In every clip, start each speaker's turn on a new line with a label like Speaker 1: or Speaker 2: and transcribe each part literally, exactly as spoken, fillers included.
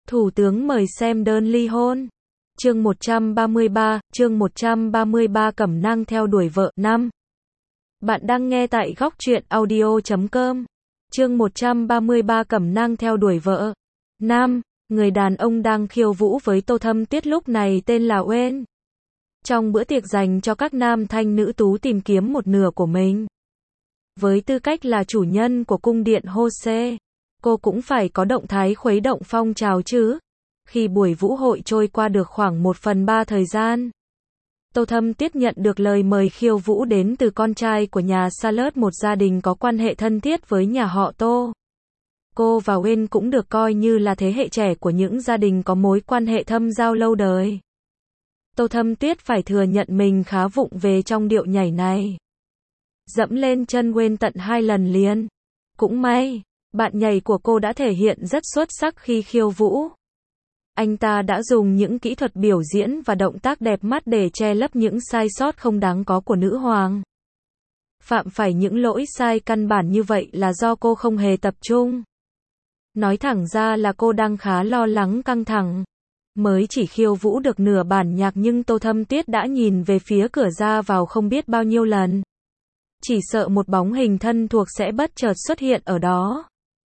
Speaker 1: Thủ tướng mời xem đơn ly hôn. Chương một trăm ba mươi ba, chương một trăm ba mươi ba Cẩm nang theo đuổi vợ. năm. Bạn đang nghe tại góc truyện audio chấm com. Chương một trăm ba mươi ba Cẩm nang theo đuổi vợ. năm. Người đàn ông đang khiêu vũ với Tô Thâm Tuyết lúc này tên là Wayne. Trong bữa tiệc dành cho các nam thanh nữ tú tìm kiếm một nửa của mình. Với tư cách là chủ nhân của cung điện Jose, cô cũng phải có động thái khuấy động phong trào chứ. Khi buổi vũ hội trôi qua được khoảng một phần ba thời gian, Tô Thâm Tuyết nhận được lời mời khiêu vũ đến từ con trai của nhà Charlotte, một gia đình có quan hệ thân thiết với nhà họ Tô. Cô và Wayne cũng được coi như là thế hệ trẻ của những gia đình có mối quan hệ thâm giao lâu đời. Tô Thâm Tuyết phải thừa nhận mình khá vụng về trong điệu nhảy này. Dẫm lên chân Wayne tận hai lần liền. Cũng may, bạn nhảy của cô đã thể hiện rất xuất sắc khi khiêu vũ. Anh ta đã dùng những kỹ thuật biểu diễn và động tác đẹp mắt để che lấp những sai sót không đáng có của nữ hoàng. Phạm phải những lỗi sai căn bản như vậy là do cô không hề tập trung. Nói thẳng ra là cô đang khá lo lắng căng thẳng. Mới chỉ khiêu vũ được nửa bản nhạc nhưng Tô Thâm Tuyết đã nhìn về phía cửa ra vào không biết bao nhiêu lần. Chỉ sợ một bóng hình thân thuộc sẽ bất chợt xuất hiện ở đó.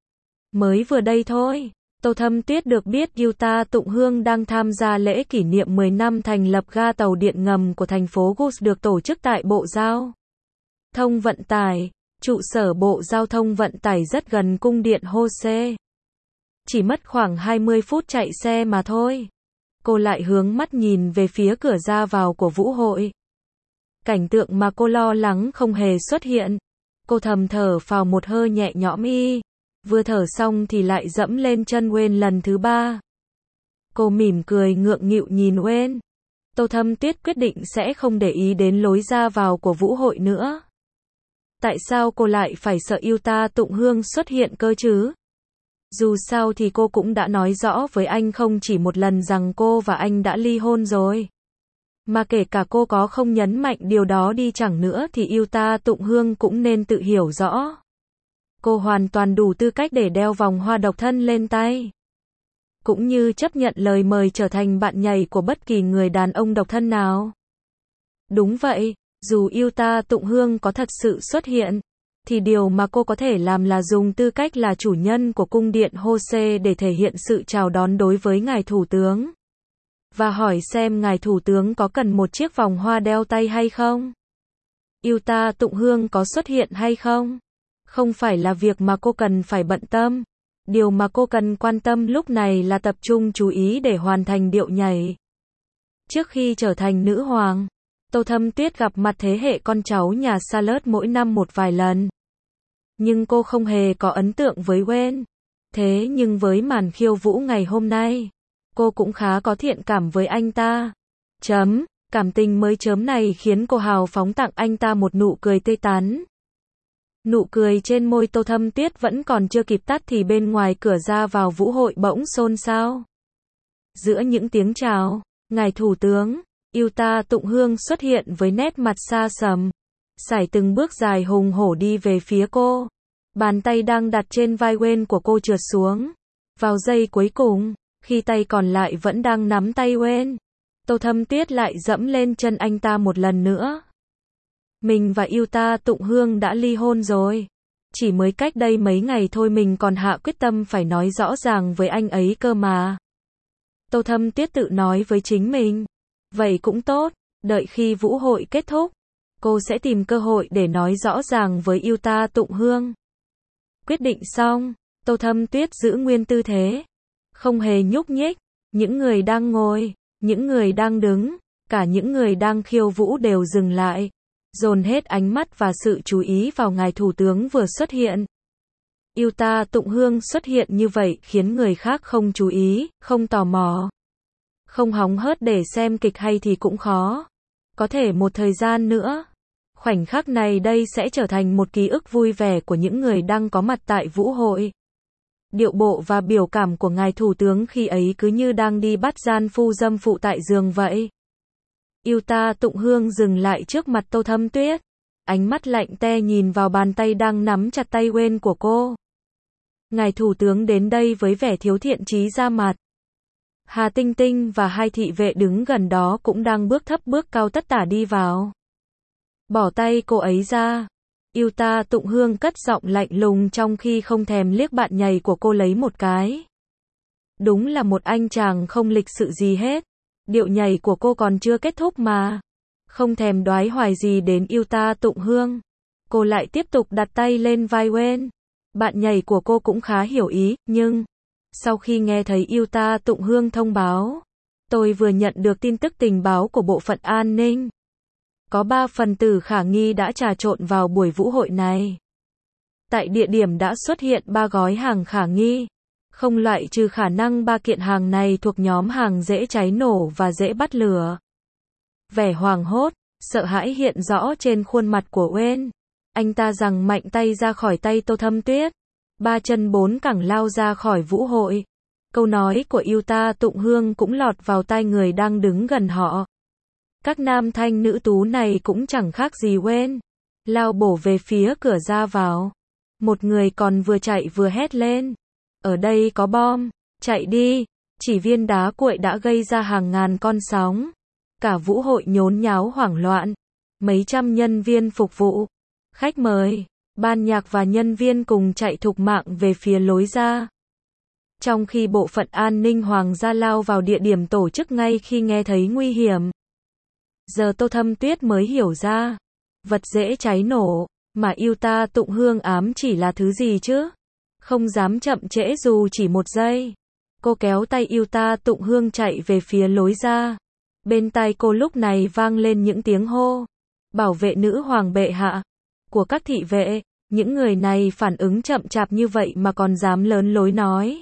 Speaker 1: Mới vừa đây thôi, Tô Thâm Tuyết được biết Yuta Tụng Hương đang tham gia lễ kỷ niệm mười năm thành lập ga tàu điện ngầm của thành phố Gus được tổ chức tại Bộ Giao thông Vận tải. Trụ sở Bộ Giao thông Vận tải rất gần cung điện Jose. Chỉ mất khoảng hai mươi phút chạy xe mà thôi. Cô lại hướng mắt nhìn về phía cửa ra vào của vũ hội. Cảnh tượng mà cô lo lắng không hề xuất hiện. Cô thầm thở phào một hơi nhẹ nhõm y. Vừa thở xong thì lại dẫm lên chân Wayne lần thứ ba. Cô mỉm cười ngượng nghịu nhìn Wayne. Tô Thâm Tuyết quyết định sẽ không để ý đến lối ra vào của vũ hội nữa. Tại sao cô lại phải sợ Yuta Tụng Hương xuất hiện cơ chứ? Dù sao thì cô cũng đã nói rõ với anh không chỉ một lần rằng cô và anh đã ly hôn rồi. Mà kể cả cô có không nhấn mạnh điều đó đi chẳng nữa thì Yuta Tụng Hương cũng nên tự hiểu rõ. Cô hoàn toàn đủ tư cách để đeo vòng hoa độc thân lên tay. Cũng như chấp nhận lời mời trở thành bạn nhảy của bất kỳ người đàn ông độc thân nào. Đúng vậy, dù Yuta Tụng Hương có thật sự xuất hiện, thì điều mà cô có thể làm là dùng tư cách là chủ nhân của cung điện Jose để thể hiện sự chào đón đối với ngài thủ tướng. Và hỏi xem ngài thủ tướng có cần một chiếc vòng hoa đeo tay hay không? Yuta Tụng Hương có xuất hiện hay không? Không phải là việc mà cô cần phải bận tâm. Điều mà cô cần quan tâm lúc này là tập trung chú ý để hoàn thành điệu nhảy. Trước khi trở thành nữ hoàng, Tô Thâm Tuyết gặp mặt thế hệ con cháu nhà Charlotte mỗi năm một vài lần. Nhưng cô không hề có ấn tượng với Wayne. Thế nhưng với màn khiêu vũ ngày hôm nay, cô cũng khá có thiện cảm với anh ta. Chấm, cảm tình mới chớm này khiến cô hào phóng tặng anh ta một nụ cười tươi tắn. Nụ cười trên môi Tô Thâm Tuyết vẫn còn chưa kịp tắt thì bên ngoài cửa ra vào vũ hội bỗng xôn xao. Giữa những tiếng chào, ngài thủ tướng, Yuta Tụng Hương xuất hiện với nét mặt xa sầm, sải từng bước dài hùng hổ đi về phía cô. Bàn tay đang đặt trên vai Wayne của cô trượt xuống. Vào giây cuối cùng, khi tay còn lại vẫn đang nắm tay Wayne, Tô Thâm Tuyết lại dẫm lên chân anh ta một lần nữa. Mình và Yuta Tụng Hương đã ly hôn rồi. Chỉ mới cách đây mấy ngày thôi mình còn hạ quyết tâm phải nói rõ ràng với anh ấy cơ mà. Tô Thâm Tuyết tự nói với chính mình. Vậy cũng tốt, đợi khi vũ hội kết thúc, cô sẽ tìm cơ hội để nói rõ ràng với Yuta Tụng Hương. Quyết định xong, Tô Thâm Tuyết giữ nguyên tư thế, không hề nhúc nhích. Những người đang ngồi, những người đang đứng, cả những người đang khiêu vũ đều dừng lại, dồn hết ánh mắt và sự chú ý vào ngài thủ tướng vừa xuất hiện. Yuta Tụng Hương xuất hiện như vậy khiến người khác không chú ý, không tò mò, không hóng hớt để xem kịch hay thì cũng khó. Có thể một thời gian nữa, khoảnh khắc này đây sẽ trở thành một ký ức vui vẻ của những người đang có mặt tại vũ hội. Điệu bộ và biểu cảm của ngài thủ tướng khi ấy cứ như đang đi bắt gian phu dâm phụ tại giường vậy. Yuta Tụng Hương dừng lại trước mặt Tô Thâm Tuyết. Ánh mắt lạnh te nhìn vào bàn tay đang nắm chặt tay Wayne của cô. Ngài thủ tướng đến đây với vẻ thiếu thiện chí ra mặt. Hà Tinh Tinh và hai thị vệ đứng gần đó cũng đang bước thấp bước cao tất tả đi vào. Bỏ tay cô ấy ra. Yêu ta Tụng Hương cất giọng lạnh lùng trong khi không thèm liếc bạn nhầy của cô lấy một cái. Đúng là một anh chàng không lịch sự gì hết. Điệu nhảy của cô còn chưa kết thúc mà. Không thèm đoái hoài gì đến yêu ta Tụng Hương. Cô lại tiếp tục đặt tay lên vai Wen. Bạn nhảy của cô cũng khá hiểu ý, nhưng sau khi nghe thấy yêu ta Tụng Hương thông báo, tôi vừa nhận được tin tức tình báo của bộ phận an ninh. Có ba phần tử khả nghi đã trà trộn vào buổi vũ hội này. Tại địa điểm đã xuất hiện ba gói hàng khả nghi. Không loại trừ khả năng ba kiện hàng này thuộc nhóm hàng dễ cháy nổ và dễ bắt lửa. Vẻ hoảng hốt, sợ hãi hiện rõ trên khuôn mặt của Wen. Anh ta giằng mạnh tay ra khỏi tay Tô Thâm Tuyết. Ba chân bốn cẳng lao ra khỏi vũ hội. Câu nói của yêu ta Tụng Hương cũng lọt vào tai người đang đứng gần họ. Các nam thanh nữ tú này cũng chẳng khác gì Wen. Lao bổ về phía cửa ra vào. Một người còn vừa chạy vừa hét lên. Ở đây có bom, chạy đi. Chỉ viên đá cuội đã gây ra hàng ngàn con sóng. Cả vũ hội nhốn nháo hoảng loạn. Mấy trăm nhân viên phục vụ, khách mời, ban nhạc và nhân viên cùng chạy thục mạng về phía lối ra. Trong khi bộ phận an ninh hoàng gia lao vào địa điểm tổ chức ngay khi nghe thấy nguy hiểm. Giờ Tô Thâm Tuyết mới hiểu ra. Vật dễ cháy nổ, mà yêu ta Tụng Hương ám chỉ là thứ gì chứ? Không dám chậm trễ dù chỉ một giây. Cô kéo tay yêu ta Tụng Hương chạy về phía lối ra. Bên tai cô lúc này vang lên những tiếng hô. Bảo vệ nữ hoàng bệ hạ. Của các thị vệ. Những người này phản ứng chậm chạp như vậy mà còn dám lớn lối nói.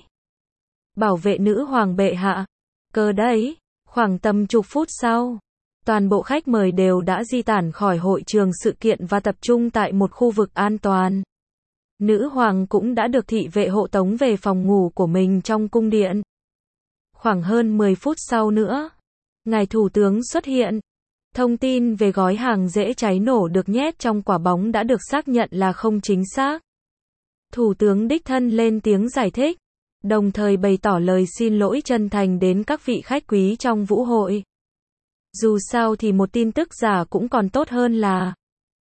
Speaker 1: Bảo vệ nữ hoàng bệ hạ. Cơ đấy. Khoảng tầm chục phút sau. Toàn bộ khách mời đều đã di tản khỏi hội trường sự kiện và tập trung tại một khu vực an toàn. Nữ hoàng cũng đã được thị vệ hộ tống về phòng ngủ của mình trong cung điện. Khoảng hơn mười phút sau nữa, ngài thủ tướng xuất hiện. Thông tin về gói hàng dễ cháy nổ được nhét trong quả bóng đã được xác nhận là không chính xác. Thủ tướng đích thân lên tiếng giải thích, đồng thời bày tỏ lời xin lỗi chân thành đến các vị khách quý trong vũ hội. Dù sao thì một tin tức giả cũng còn tốt hơn là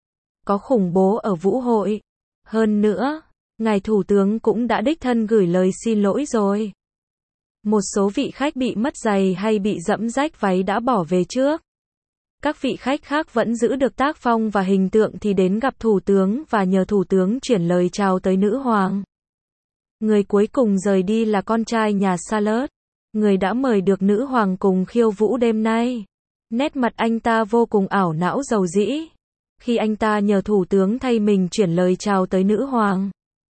Speaker 1: có khủng bố ở vũ hội. Hơn nữa, ngài thủ tướng cũng đã đích thân gửi lời xin lỗi rồi. Một số vị khách bị mất giày hay bị dẫm rách váy đã bỏ về trước. Các vị khách khác vẫn giữ được tác phong và hình tượng thì đến gặp thủ tướng và nhờ thủ tướng chuyển lời chào tới nữ hoàng. Người cuối cùng rời đi là con trai nhà Charlotte, người đã mời được nữ hoàng cùng khiêu vũ đêm nay. Nét mặt anh ta vô cùng ảo não dầu dĩ. Khi anh ta nhờ thủ tướng thay mình chuyển lời chào tới nữ hoàng.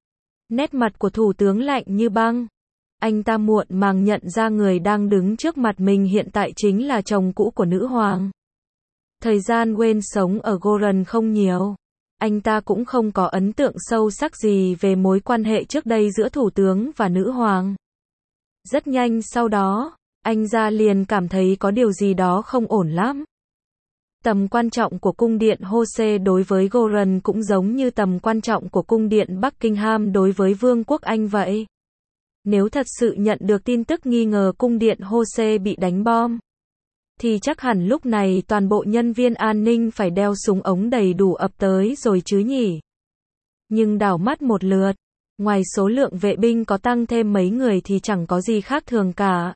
Speaker 1: Nét mặt của thủ tướng lạnh như băng. Anh ta muộn màng nhận ra người đang đứng trước mặt mình hiện tại chính là chồng cũ của nữ hoàng. Thời gian Wen sống ở Goran không nhiều. Anh ta cũng không có ấn tượng sâu sắc gì về mối quan hệ trước đây giữa thủ tướng và nữ hoàng. Rất nhanh sau đó, anh ra liền cảm thấy có điều gì đó không ổn lắm. Tầm quan trọng của cung điện Hose đối với Goran cũng giống như tầm quan trọng của cung điện Buckingham đối với Vương quốc Anh vậy. Nếu thật sự nhận được tin tức nghi ngờ cung điện Hose bị đánh bom, thì chắc hẳn lúc này toàn bộ nhân viên an ninh phải đeo súng ống đầy đủ ập tới rồi chứ nhỉ. Nhưng đảo mắt một lượt, ngoài số lượng vệ binh có tăng thêm mấy người thì chẳng có gì khác thường cả.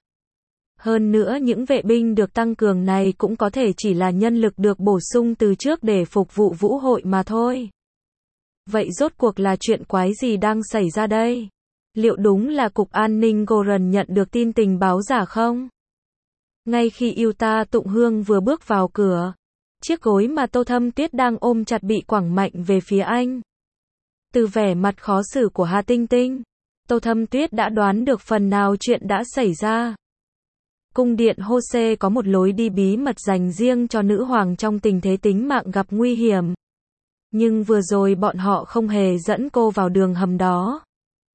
Speaker 1: Hơn nữa những vệ binh được tăng cường này cũng có thể chỉ là nhân lực được bổ sung từ trước để phục vụ vũ hội mà thôi. Vậy rốt cuộc là chuyện quái gì đang xảy ra đây? Liệu đúng là Cục An ninh Goran nhận được tin tình báo giả không? Ngay khi yêu ta Tụng Hương vừa bước vào cửa, chiếc gối mà Tô Thâm Tuyết đang ôm chặt bị quẳng mạnh về phía anh. Từ vẻ mặt khó xử của Hà Tinh Tinh, Tô Thâm Tuyết đã đoán được phần nào chuyện đã xảy ra. Cung điện Hose có một lối đi bí mật dành riêng cho nữ hoàng trong tình thế tính mạng gặp nguy hiểm. Nhưng vừa rồi bọn họ không hề dẫn cô vào đường hầm đó,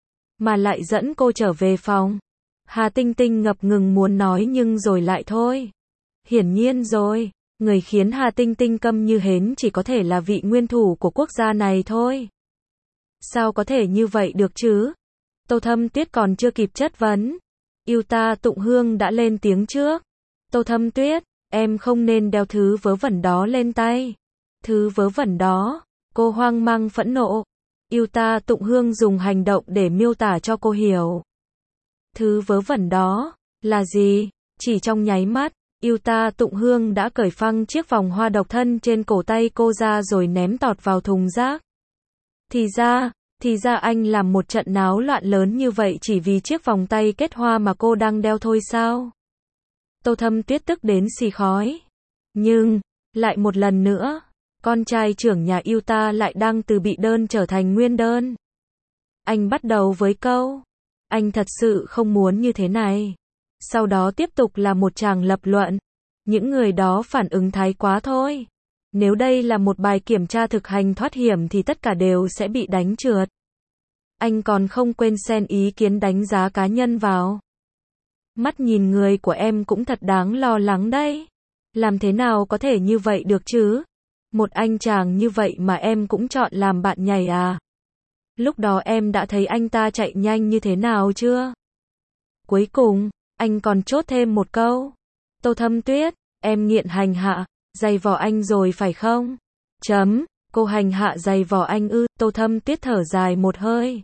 Speaker 1: mà lại dẫn cô trở về phòng. Hà Tinh Tinh ngập ngừng muốn nói nhưng rồi lại thôi. Hiển nhiên rồi, người khiến Hà Tinh Tinh câm như hến chỉ có thể là vị nguyên thủ của quốc gia này thôi. Sao có thể như vậy được chứ? Tô Thâm Tuyết còn chưa kịp chất vấn. Yêu Ta Tụng Hương đã lên tiếng trước. Tô Thâm Tuyết, em không nên đeo thứ vớ vẩn đó lên tay. Thứ vớ vẩn đó, cô hoang mang phẫn nộ. Yêu Ta Tụng Hương dùng hành động để miêu tả cho cô hiểu. Thứ vớ vẩn đó, là gì? Chỉ trong nháy mắt, Yêu Ta Tụng Hương đã cởi phăng chiếc vòng hoa độc thân trên cổ tay cô ra rồi ném tọt vào thùng rác. Thì ra, thì ra anh làm một trận náo loạn lớn như vậy chỉ vì chiếc vòng tay kết hoa mà cô đang đeo thôi sao? Tô Thâm Tuyết tức đến xì khói. Nhưng, lại một lần nữa, con trai trưởng nhà Yêu Ta lại đang từ bị đơn trở thành nguyên đơn. Anh bắt đầu với câu, anh thật sự không muốn như thế này. Sau đó tiếp tục là một tràng lập luận. Những người đó phản ứng thái quá thôi. Nếu đây là một bài kiểm tra thực hành thoát hiểm thì tất cả đều sẽ bị đánh trượt. Anh còn không quên xen ý kiến đánh giá cá nhân vào. Mắt nhìn người của em cũng thật đáng lo lắng đấy. Làm thế nào có thể như vậy được chứ? Một anh chàng như vậy mà em cũng chọn làm bạn nhảy à? Lúc đó em đã thấy anh ta chạy nhanh như thế nào chưa? Cuối cùng, anh còn chốt thêm một câu. Tô Thâm Tuyết, em nghiện hành hạ, giày vò anh rồi phải không? Chấm, cô hành hạ giày vò anh ư? Tô Thâm Tuyết thở dài một hơi.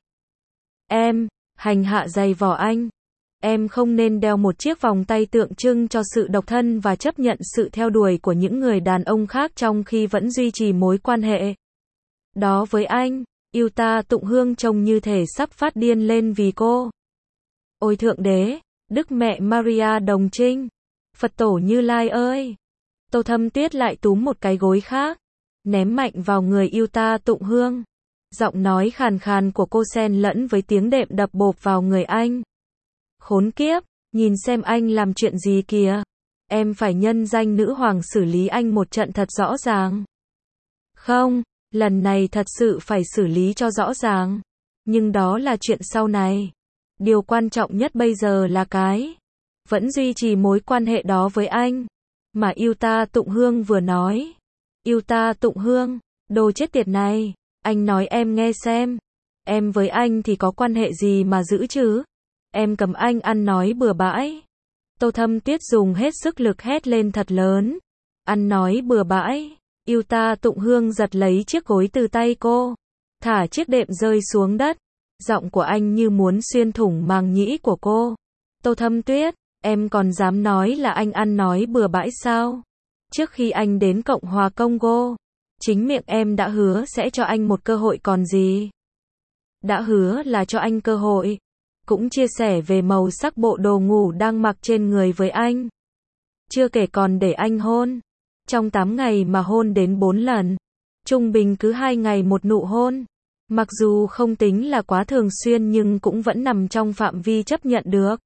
Speaker 1: Em, hành hạ giày vò anh. Em không nên đeo một chiếc vòng tay tượng trưng cho sự độc thân và chấp nhận sự theo đuổi của những người đàn ông khác trong khi vẫn duy trì mối quan hệ đó với anh. Yêu Ta Tụng Hương trông như thể sắp phát điên lên vì cô. Ôi Thượng Đế, Đức Mẹ Maria Đồng Trinh, Phật Tổ Như Lai ơi! Tô Thâm Tuyết lại túm một cái gối khác, ném mạnh vào người Yêu Ta Tụng Hương. Giọng nói khàn khàn của cô xen lẫn với tiếng đệm đập bộp vào người anh. Khốn kiếp, nhìn xem anh làm chuyện gì kìa. Em phải nhân danh nữ hoàng xử lý anh một trận thật rõ ràng. Không, lần này thật sự phải xử lý cho rõ ràng. Nhưng đó là chuyện sau này. Điều quan trọng nhất bây giờ là cái vẫn duy trì mối quan hệ đó với anh. Mà Yêu Ta Tụng Hương vừa nói. Yêu Ta Tụng Hương, đồ chết tiệt này. Anh nói em nghe xem. Em với anh thì có quan hệ gì mà giữ chứ? Em cầm anh ăn nói bừa bãi. Tô Thâm Tuyết dùng hết sức lực hét lên thật lớn. Ăn nói bừa bãi. Yêu Ta Tụng Hương giật lấy chiếc gối từ tay cô. Thả chiếc đệm rơi xuống đất. Giọng của anh như muốn xuyên thủng màng nhĩ của cô. Tô Thâm Tuyết, em còn dám nói là anh ăn nói bừa bãi sao? Trước khi anh đến Cộng hòa Congo, chính miệng em đã hứa sẽ cho anh một cơ hội còn gì. Đã hứa là cho anh cơ hội. Cũng chia sẻ về màu sắc bộ đồ ngủ đang mặc trên người với anh. Chưa kể còn để anh hôn. Trong tám ngày mà hôn đến bốn lần. Trung bình cứ hai ngày một nụ hôn. Mặc dù không tính là quá thường xuyên nhưng cũng vẫn nằm trong phạm vi chấp nhận được.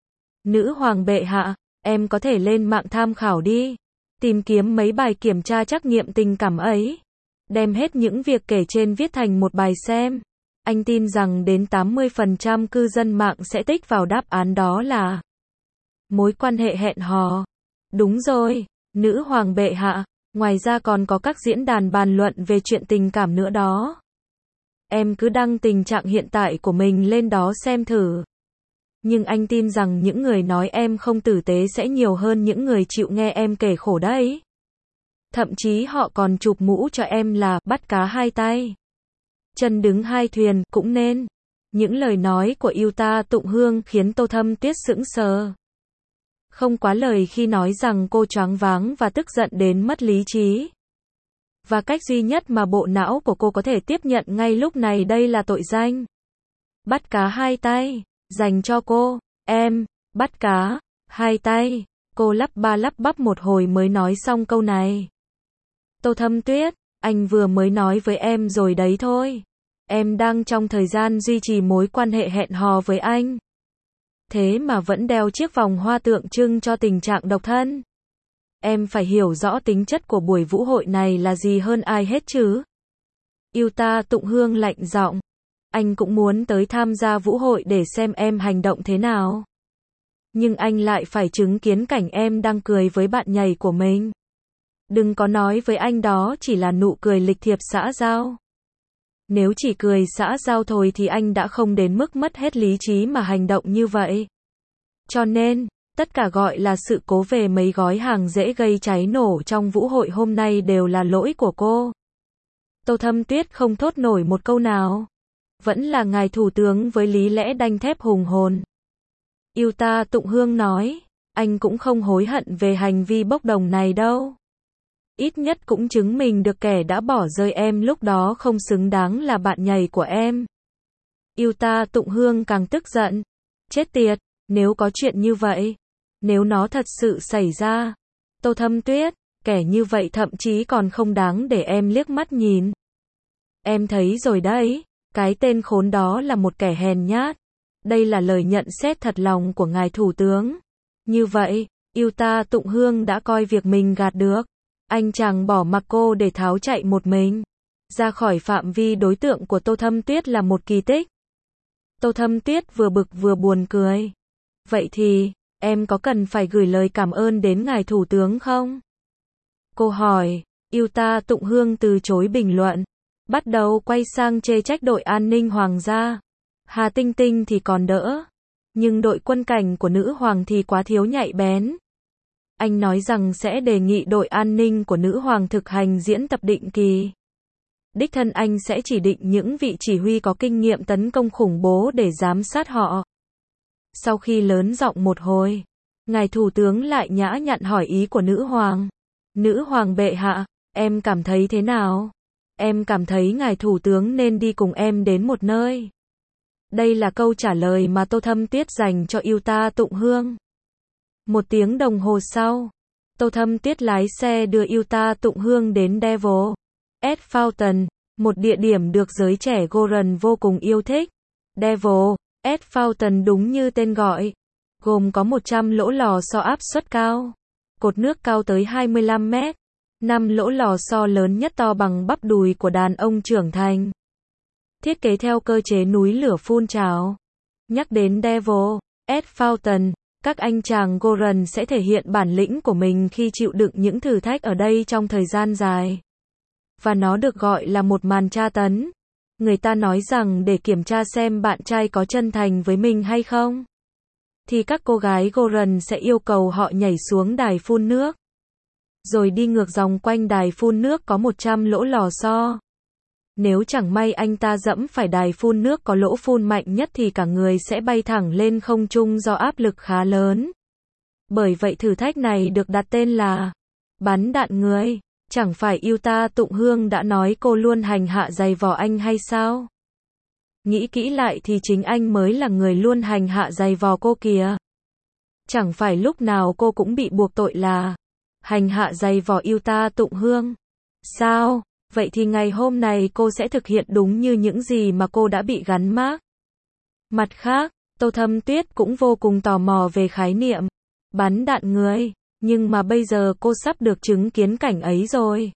Speaker 1: Nữ hoàng bệ hạ, em có thể lên mạng tham khảo đi. Tìm kiếm mấy bài kiểm tra trắc nghiệm tình cảm ấy. Đem hết những việc kể trên viết thành một bài xem. Anh tin rằng đến tám mươi phần trăm cư dân mạng sẽ tích vào đáp án đó là mối quan hệ hẹn hò. Đúng rồi, nữ hoàng bệ hạ, ngoài ra còn có các diễn đàn bàn luận về chuyện tình cảm nữa đó. Em cứ đăng tình trạng hiện tại của mình lên đó xem thử. Nhưng anh tin rằng những người nói em không tử tế sẽ nhiều hơn những người chịu nghe em kể khổ đấy. Thậm chí họ còn chụp mũ cho em là bắt cá hai tay. Chân đứng hai thuyền, cũng nên. Những lời nói của Yêu Ta Tụng Hương khiến Tô Thâm Tuyết sững sờ. Không quá lời khi nói rằng cô choáng váng và tức giận đến mất lý trí. Và cách duy nhất mà bộ não của cô có thể tiếp nhận ngay lúc này đây là tội danh. Bắt cá hai tay, dành cho cô, em, bắt cá, hai tay. Cô lắp ba lắp bắp một hồi mới nói xong câu này. Tô Thâm Tuyết, anh vừa mới nói với em rồi đấy thôi. Em đang trong thời gian duy trì mối quan hệ hẹn hò với anh. Thế mà vẫn đeo chiếc vòng hoa tượng trưng cho tình trạng độc thân. Em phải hiểu rõ tính chất của buổi vũ hội này là gì hơn ai hết chứ. Yêu Ta Tụng Hương lạnh giọng. Anh cũng muốn tới tham gia vũ hội để xem em hành động thế nào. Nhưng anh lại phải chứng kiến cảnh em đang cười với bạn nhảy của mình. Đừng có nói với anh đó chỉ là nụ cười lịch thiệp xã giao. Nếu chỉ cười xã giao thôi thì anh đã không đến mức mất hết lý trí mà hành động như vậy. Cho nên, tất cả gọi là sự cố về mấy gói hàng dễ gây cháy nổ trong vũ hội hôm nay đều là lỗi của cô. Tô Thâm Tuyết không thốt nổi một câu nào. Vẫn là ngài thủ tướng với lý lẽ đanh thép hùng hồn. Yêu ta Tụng Hương nói, anh cũng không hối hận về hành vi bốc đồng này đâu. Ít nhất cũng chứng minh được kẻ đã bỏ rơi em lúc đó không xứng đáng là bạn nhảy của em. Yêu ta Tụng Hương càng tức giận. Chết tiệt, nếu có chuyện như vậy, nếu nó thật sự xảy ra, Tô Thâm Tuyết, kẻ như vậy thậm chí còn không đáng để em liếc mắt nhìn. Em thấy rồi đấy, cái tên khốn đó là một kẻ hèn nhát. Đây là lời nhận xét thật lòng của ngài thủ tướng. Như vậy, Yêu ta Tụng Hương đã coi việc mình gạt được. Anh chàng bỏ mặc cô để tháo chạy một mình. Ra khỏi phạm vi đối tượng của Tô Thâm Tuyết là một kỳ tích. Tô Thâm Tuyết vừa bực vừa buồn cười. Vậy thì, em có cần phải gửi lời cảm ơn đến ngài thủ tướng không? Cô hỏi. Yêu ta Tụng Hương từ chối bình luận. Bắt đầu quay sang chê trách đội an ninh hoàng gia. Hà Tinh Tinh thì còn đỡ. Nhưng đội quân cảnh của nữ hoàng thì quá thiếu nhạy bén. Anh nói rằng sẽ đề nghị đội an ninh của nữ hoàng thực hành diễn tập định kỳ. Đích thân anh sẽ chỉ định những vị chỉ huy có kinh nghiệm tấn công khủng bố để giám sát họ. Sau khi lớn giọng một hồi, ngài thủ tướng lại nhã nhặn hỏi ý của nữ hoàng. Nữ hoàng bệ hạ, em cảm thấy thế nào? Em cảm thấy ngài thủ tướng nên đi cùng em đến một nơi. Đây là câu trả lời mà Tô Thâm Tuyết dành cho Yêu ta Tụng Hương. Một tiếng đồng hồ sau, Tô Thâm Tuyết lái xe đưa Yêu ta Tụng Hương đến Devil S Fountain, một địa điểm được giới trẻ Goran vô cùng yêu thích. Devil S Fountain đúng như tên gọi, gồm có một trăm lỗ lò xo áp suất cao, cột nước cao tới hai mươi lăm mét, năm lỗ lò xo lớn nhất to bằng bắp đùi của đàn ông trưởng thành. Thiết kế theo cơ chế núi lửa phun trào. Nhắc đến Devil S Fountain, các anh chàng Goran sẽ thể hiện bản lĩnh của mình khi chịu đựng những thử thách ở đây trong thời gian dài. Và nó được gọi là một màn tra tấn. Người ta nói rằng để kiểm tra xem bạn trai có chân thành với mình hay không, thì các cô gái Goran sẽ yêu cầu họ nhảy xuống đài phun nước, rồi đi ngược dòng quanh đài phun nước có một trăm lỗ lò xo. Nếu chẳng may anh ta dẫm phải đài phun nước có lỗ phun mạnh nhất thì cả người sẽ bay thẳng lên không trung do áp lực khá lớn. Bởi vậy thử thách này được đặt tên là bắn đạn người. Chẳng phải Yêu ta Tụng Hương đã nói cô luôn hành hạ giày vò anh hay sao? Nghĩ kỹ lại thì chính anh mới là người luôn hành hạ giày vò cô kìa. Chẳng phải lúc nào cô cũng bị buộc tội là hành hạ giày vò Yêu ta Tụng Hương. Sao? Vậy thì ngày hôm nay cô sẽ thực hiện đúng như những gì mà cô đã bị gắn mác. Mặt khác, Tô Thâm Tuyết cũng vô cùng tò mò về khái niệm bắn đạn người. Nhưng mà bây giờ cô sắp được chứng kiến cảnh ấy rồi.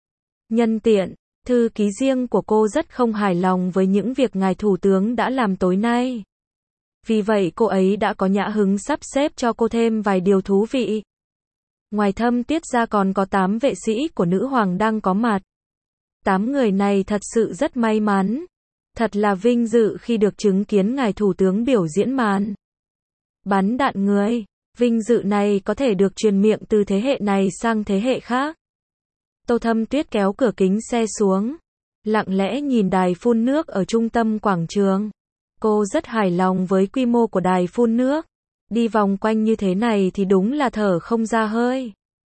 Speaker 1: Nhân tiện, thư ký riêng của cô rất không hài lòng với những việc ngài thủ tướng đã làm tối nay. Vì vậy cô ấy đã có nhã hứng sắp xếp cho cô thêm vài điều thú vị. Ngoài Thâm Tuyết ra còn có tám vệ sĩ của nữ hoàng đang có mặt. Tám người này thật sự rất may mắn. Thật là vinh dự khi được chứng kiến ngài thủ tướng biểu diễn màn bắn đạn người. Vinh dự này có thể được truyền miệng từ thế hệ này sang thế hệ khác. Tô Thâm Tuyết kéo cửa kính xe xuống, lặng lẽ nhìn đài phun nước ở trung tâm quảng trường. Cô rất hài lòng với quy mô của đài phun nước. Đi vòng quanh như thế này thì đúng là thở không ra hơi.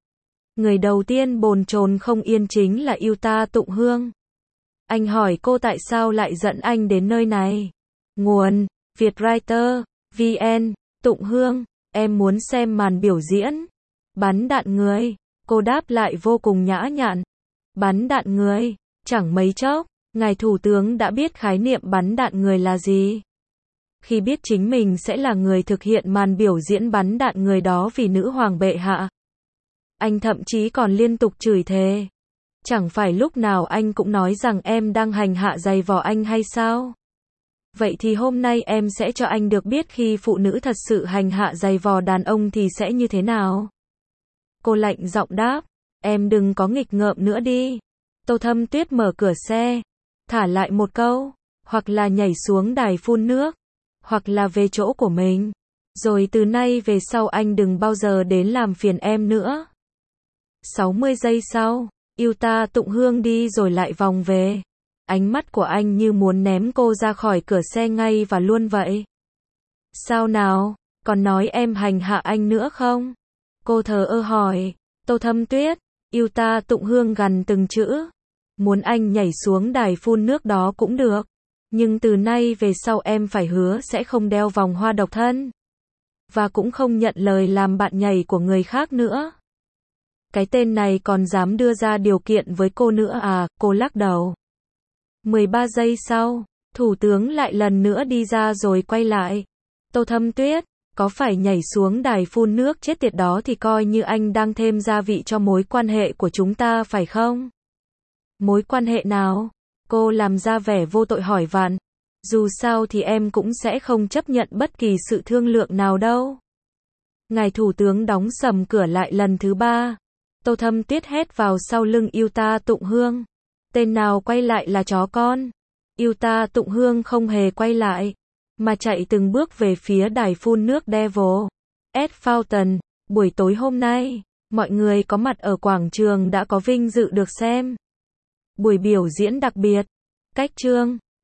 Speaker 1: Người đầu tiên bồn chồn không yên chính là Yêu ta Tụng Hương. Anh hỏi cô tại sao lại dẫn anh đến nơi này. Nguồn: Vietwriter, vê en. Tụng Hương, em muốn xem màn biểu diễn bắn đạn người. Cô đáp lại vô cùng nhã nhặn. Bắn đạn người. Chẳng mấy chốc, ngài thủ tướng đã biết khái niệm bắn đạn người là gì. Khi biết chính mình sẽ là người thực hiện màn biểu diễn bắn đạn người đó vì nữ hoàng bệ hạ, anh thậm chí còn liên tục chửi thề. Chẳng phải lúc nào anh cũng nói rằng em đang hành hạ giày vò anh hay sao? Vậy thì hôm nay em sẽ cho anh được biết khi phụ nữ thật sự hành hạ giày vò đàn ông thì sẽ như thế nào. Cô lạnh giọng đáp, em đừng có nghịch ngợm nữa đi. Tô Thâm Tuyết mở cửa xe, thả lại một câu, hoặc là nhảy xuống đài phun nước, hoặc là về chỗ của mình. Rồi từ nay về sau anh đừng bao giờ đến làm phiền em nữa. sáu mươi giây sau, yêu ta tụng hương đi rồi lại vòng về. Ánh mắt của anh như muốn ném cô ra khỏi cửa xe ngay và luôn vậy. Sao nào, còn nói em hành hạ anh nữa không? Cô thờ ơ hỏi. Tô Thâm Tuyết, yêu ta tụng hương gằn từng chữ. Muốn anh nhảy xuống đài phun nước đó cũng được. Nhưng từ nay về sau em phải hứa sẽ không đeo vòng hoa độc thân. Và cũng không nhận lời làm bạn nhảy của người khác nữa. Cái tên này còn dám đưa ra điều kiện với cô nữa à, cô lắc đầu. mười ba giây sau, thủ tướng lại lần nữa đi ra rồi quay lại. Tô Thâm Tuyết, có phải nhảy xuống đài phun nước chết tiệt đó thì coi như anh đang thêm gia vị cho mối quan hệ của chúng ta phải không? Mối quan hệ nào? Cô làm ra vẻ vô tội hỏi vặn. Dù sao thì em cũng sẽ không chấp nhận bất kỳ sự thương lượng nào đâu. Ngài thủ tướng đóng sầm cửa lại lần thứ ba. Tô Thâm Tuyết hét vào sau lưng yêu ta tụng hương. Tên nào quay lại là chó con. Yêu ta tụng hương không hề quay lại, mà chạy từng bước về phía đài phun nước Devil S Fountain. Buổi tối hôm nay, mọi người có mặt ở quảng trường đã có vinh dự được xem buổi biểu diễn đặc biệt. Cách chương